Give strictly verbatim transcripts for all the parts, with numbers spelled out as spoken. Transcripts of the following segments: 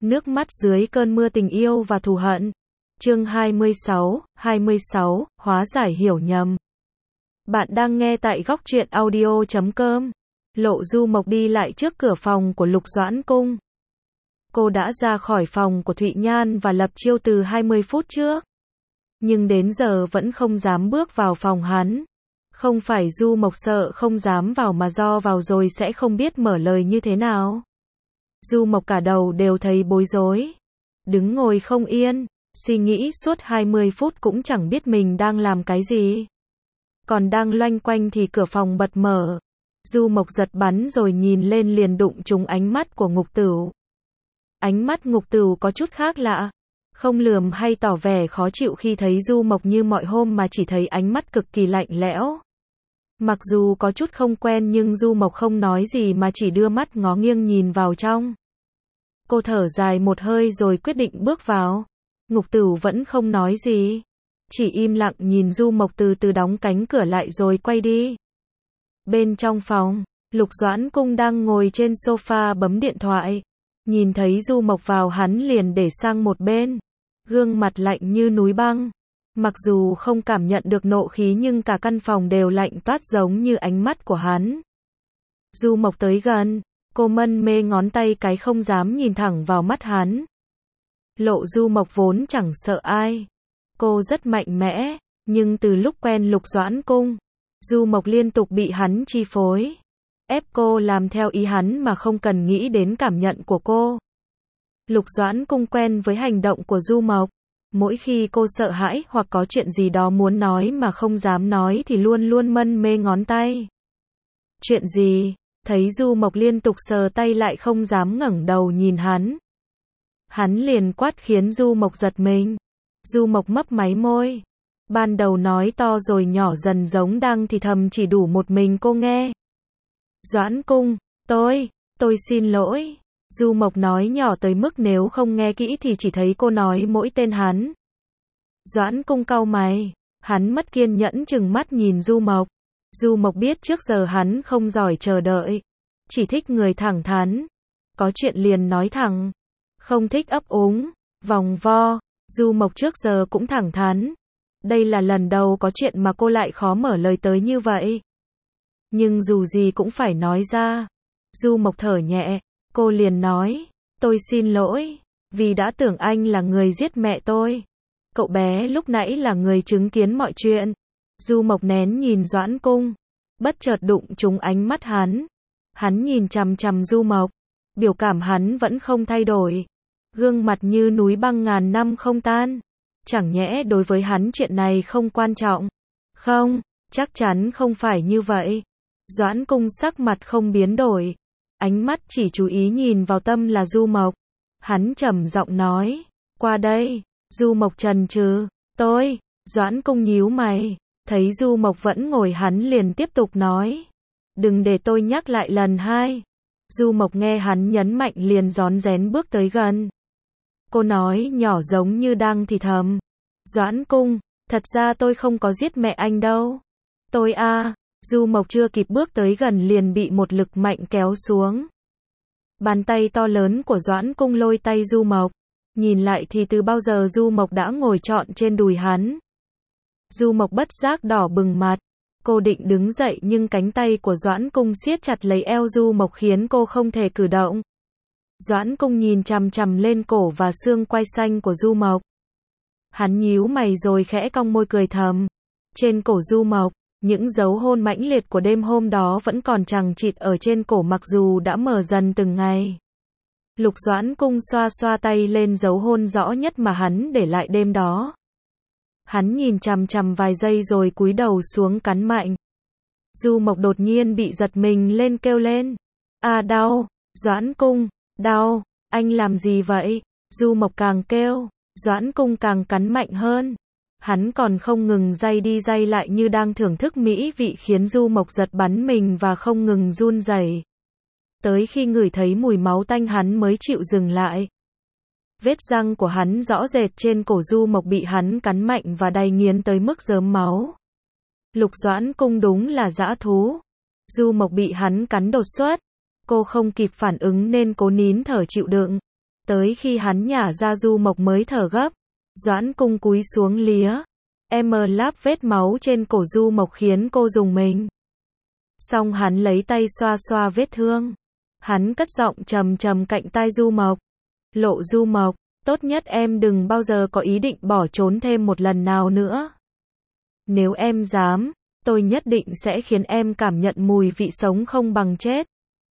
Nước mắt dưới cơn mưa tình yêu và thù hận. Chương hai mươi sáu, hai mươi sáu, hóa giải hiểu nhầm. Bạn đang nghe tại góc truyện audio chấm com. Lộ Du Mộc đi lại trước cửa phòng của Lục Doãn Cung. Cô đã ra khỏi phòng của Thụy Nhan và Lập Chiêu từ hai mươi phút trước. Nhưng đến giờ vẫn không dám bước vào phòng hắn. Không phải Du Mộc sợ không dám vào mà do vào rồi sẽ không biết mở lời như thế nào. Du Mộc cả đầu đều thấy bối rối. Đứng ngồi không yên, suy nghĩ suốt hai mươi phút cũng chẳng biết mình đang làm cái gì. Còn đang loanh quanh thì cửa phòng bật mở. Du Mộc giật bắn rồi nhìn lên liền đụng trúng ánh mắt của Ngục Tửu. Ánh mắt Ngục Tửu có chút khác lạ. Không lườm hay tỏ vẻ khó chịu khi thấy Du Mộc như mọi hôm mà chỉ thấy ánh mắt cực kỳ lạnh lẽo. Mặc dù có chút không quen nhưng Du Mộc không nói gì mà chỉ đưa mắt ngó nghiêng nhìn vào trong. Cô thở dài một hơi rồi quyết định bước vào. Ngục Tửu vẫn không nói gì. Chỉ im lặng nhìn Du Mộc từ từ đóng cánh cửa lại rồi quay đi. Bên trong phòng, Lục Doãn Cung đang ngồi trên sofa bấm điện thoại. Nhìn thấy Du Mộc vào hắn liền để sang một bên. Gương mặt lạnh như núi băng. Mặc dù không cảm nhận được nộ khí nhưng cả căn phòng đều lạnh toát giống như ánh mắt của hắn. Du Mộc tới gần, cô mân mê ngón tay cái không dám nhìn thẳng vào mắt hắn. Lộ Du Mộc vốn chẳng sợ ai. Cô rất mạnh mẽ, nhưng từ lúc quen Lục Doãn Cung, Du Mộc liên tục bị hắn chi phối. Ép cô làm theo ý hắn mà không cần nghĩ đến cảm nhận của cô. Lục Doãn Cung quen với hành động của Du Mộc. Mỗi khi cô sợ hãi hoặc có chuyện gì đó muốn nói mà không dám nói thì luôn luôn mân mê ngón tay. Chuyện gì? Thấy Du Mộc liên tục sờ tay lại không dám ngẩng đầu nhìn hắn. Hắn liền quát khiến Du Mộc giật mình. Du Mộc mấp máy môi. Ban đầu nói to rồi nhỏ dần giống đang thì thầm chỉ đủ một mình cô nghe. Doãn Cung, tôi, tôi xin lỗi. Du Mộc nói nhỏ tới mức nếu không nghe kỹ thì chỉ thấy cô nói mỗi tên hắn. Doãn Cung cau mày. Hắn mất kiên nhẫn chừng mắt nhìn Du Mộc. Du Mộc biết trước giờ hắn không giỏi chờ đợi. Chỉ thích người thẳng thắn. Có chuyện liền nói thẳng. Không thích ấp úng, vòng vo. Du Mộc trước giờ cũng thẳng thắn. Đây là lần đầu có chuyện mà cô lại khó mở lời tới như vậy. Nhưng dù gì cũng phải nói ra. Du Mộc thở nhẹ. Cô liền nói, tôi xin lỗi, vì đã tưởng anh là người giết mẹ tôi. Cậu bé lúc nãy là người chứng kiến mọi chuyện. Du Mộc nén nhìn Doãn Cung, bất chợt đụng trúng ánh mắt hắn. Hắn nhìn chằm chằm Du Mộc, biểu cảm hắn vẫn không thay đổi. Gương mặt như núi băng ngàn năm không tan. Chẳng nhẽ đối với hắn chuyện này không quan trọng. Không, chắc chắn không phải như vậy. Doãn Cung sắc mặt không biến đổi. Ánh mắt chỉ chú ý nhìn vào tâm là Du Mộc. Hắn trầm giọng nói, qua đây. Du Mộc chần chừ, tôi. Doãn Cung nhíu mày. Thấy Du Mộc vẫn ngồi hắn liền tiếp tục nói, đừng để tôi nhắc lại lần hai. Du Mộc nghe hắn nhấn mạnh liền rón rén bước tới gần. Cô nói nhỏ giống như đang thì thầm, Doãn Cung, thật ra tôi không có giết mẹ anh đâu. Tôi a à. Du Mộc chưa kịp bước tới gần liền bị một lực mạnh kéo xuống. Bàn tay to lớn của Doãn Cung lôi tay Du Mộc. Nhìn lại thì từ bao giờ Du Mộc đã ngồi trọn trên đùi hắn. Du Mộc bất giác đỏ bừng mặt. Cô định đứng dậy nhưng cánh tay của Doãn Cung siết chặt lấy eo Du Mộc khiến cô không thể cử động. Doãn Cung nhìn chằm chằm lên cổ và xương quai xanh của Du Mộc. Hắn nhíu mày rồi khẽ cong môi cười thầm. Trên cổ Du Mộc, những dấu hôn mãnh liệt của đêm hôm đó vẫn còn chằng chịt ở trên cổ mặc dù đã mờ dần từng ngày. Lục Doãn Cung xoa xoa tay lên dấu hôn rõ nhất mà hắn để lại đêm đó. Hắn nhìn chằm chằm vài giây rồi cúi đầu xuống cắn mạnh. Du Mộc đột nhiên bị giật mình lên kêu lên. À đau, Doãn Cung, đau, anh làm gì vậy? Du Mộc càng kêu, Doãn Cung càng cắn mạnh hơn. Hắn còn không ngừng day đi day lại như đang thưởng thức mỹ vị khiến Du Mộc giật bắn mình và không ngừng run rẩy. Tới khi ngửi thấy mùi máu tanh hắn mới chịu dừng lại. Vết răng của hắn rõ rệt trên cổ Du Mộc bị hắn cắn mạnh và đay nghiến tới mức rớm máu. Lục Doãn Cung đúng là dã thú. Du Mộc bị hắn cắn đột xuất. Cô không kịp phản ứng nên cố nín thở chịu đựng. Tới khi hắn nhả ra Du Mộc mới thở gấp. Doãn Cung cúi xuống lía. Em láp vết máu trên cổ Du Mộc khiến cô rùng mình. Xong hắn lấy tay xoa xoa vết thương. Hắn cất giọng trầm trầm cạnh tai Du Mộc. Lộ Du Mộc, tốt nhất em đừng bao giờ có ý định bỏ trốn thêm một lần nào nữa. Nếu em dám, tôi nhất định sẽ khiến em cảm nhận mùi vị sống không bằng chết.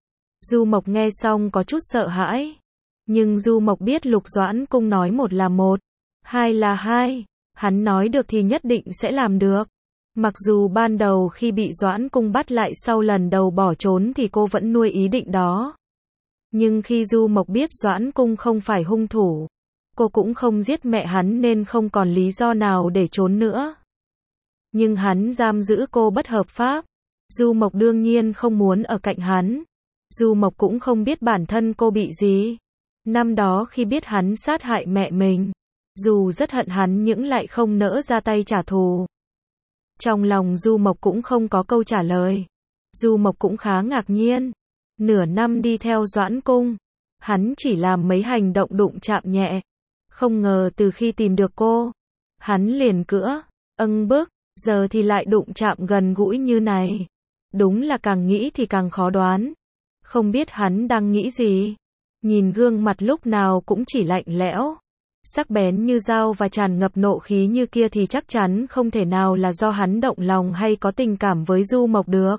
Du Mộc nghe xong có chút sợ hãi. Nhưng Du Mộc biết Lục Doãn Cung nói một là một, hai là hai. Hắn nói được thì nhất định sẽ làm được. Mặc dù ban đầu khi bị Doãn Cung bắt lại sau lần đầu bỏ trốn thì cô vẫn nuôi ý định đó. Nhưng khi Du Mộc biết Doãn Cung không phải hung thủ, cô cũng không giết mẹ hắn nên không còn lý do nào để trốn nữa. Nhưng hắn giam giữ cô bất hợp pháp. Du Mộc đương nhiên không muốn ở cạnh hắn. Du Mộc cũng không biết bản thân cô bị gì. Năm đó khi biết hắn sát hại mẹ mình, dù rất hận hắn nhưng lại không nỡ ra tay trả thù. Trong lòng Du Mộc cũng không có câu trả lời. Du Mộc cũng khá ngạc nhiên. Nửa năm đi theo Doãn Cung, hắn chỉ làm mấy hành động đụng chạm nhẹ. Không ngờ từ khi tìm được cô, hắn liền cữa, âng bức, giờ thì lại đụng chạm gần gũi như này. Đúng là càng nghĩ thì càng khó đoán. Không biết hắn đang nghĩ gì. Nhìn gương mặt lúc nào cũng chỉ lạnh lẽo, sắc bén như dao và tràn ngập nộ khí như kia thì chắc chắn không thể nào là do hắn động lòng hay có tình cảm với Du Mộc được.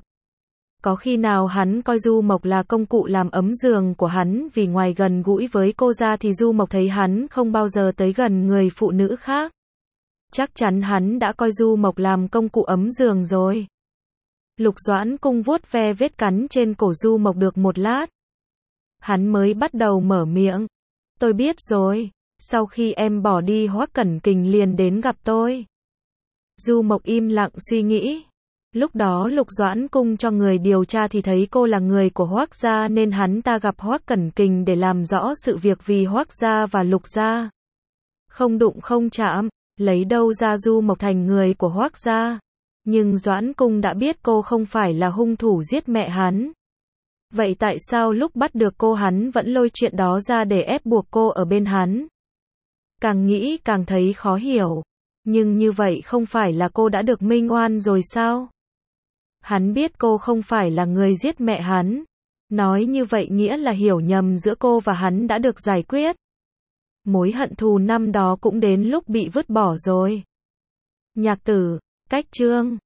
Có khi nào hắn coi Du Mộc là công cụ làm ấm giường của hắn vì ngoài gần gũi với cô ra thì Du Mộc thấy hắn không bao giờ tới gần người phụ nữ khác. Chắc chắn hắn đã coi Du Mộc làm công cụ ấm giường rồi. Lục Doãn Cung vuốt ve vết cắn trên cổ Du Mộc được một lát. Hắn mới bắt đầu mở miệng. Tôi biết rồi, sau khi em bỏ đi Hoắc Cẩn Kình liền đến gặp tôi. Du Mộc im lặng suy nghĩ. Lúc đó Lục Doãn Cung cho người điều tra thì thấy cô là người của Hoắc gia nên hắn ta gặp Hoắc Cẩn Kình để làm rõ sự việc vì Hoắc gia và Lục gia. Không đụng không chạm, lấy đâu ra Du Mộc thành người của Hoắc gia. Nhưng Doãn Cung đã biết cô không phải là hung thủ giết mẹ hắn. Vậy tại sao lúc bắt được cô hắn vẫn lôi chuyện đó ra để ép buộc cô ở bên hắn? Càng nghĩ càng thấy khó hiểu. Nhưng như vậy không phải là cô đã được minh oan rồi sao? Hắn biết cô không phải là người giết mẹ hắn. Nói như vậy nghĩa là hiểu nhầm giữa cô và hắn đã được giải quyết. Mối hận thù năm đó cũng đến lúc bị vứt bỏ rồi. Nhạc tử, cách chương.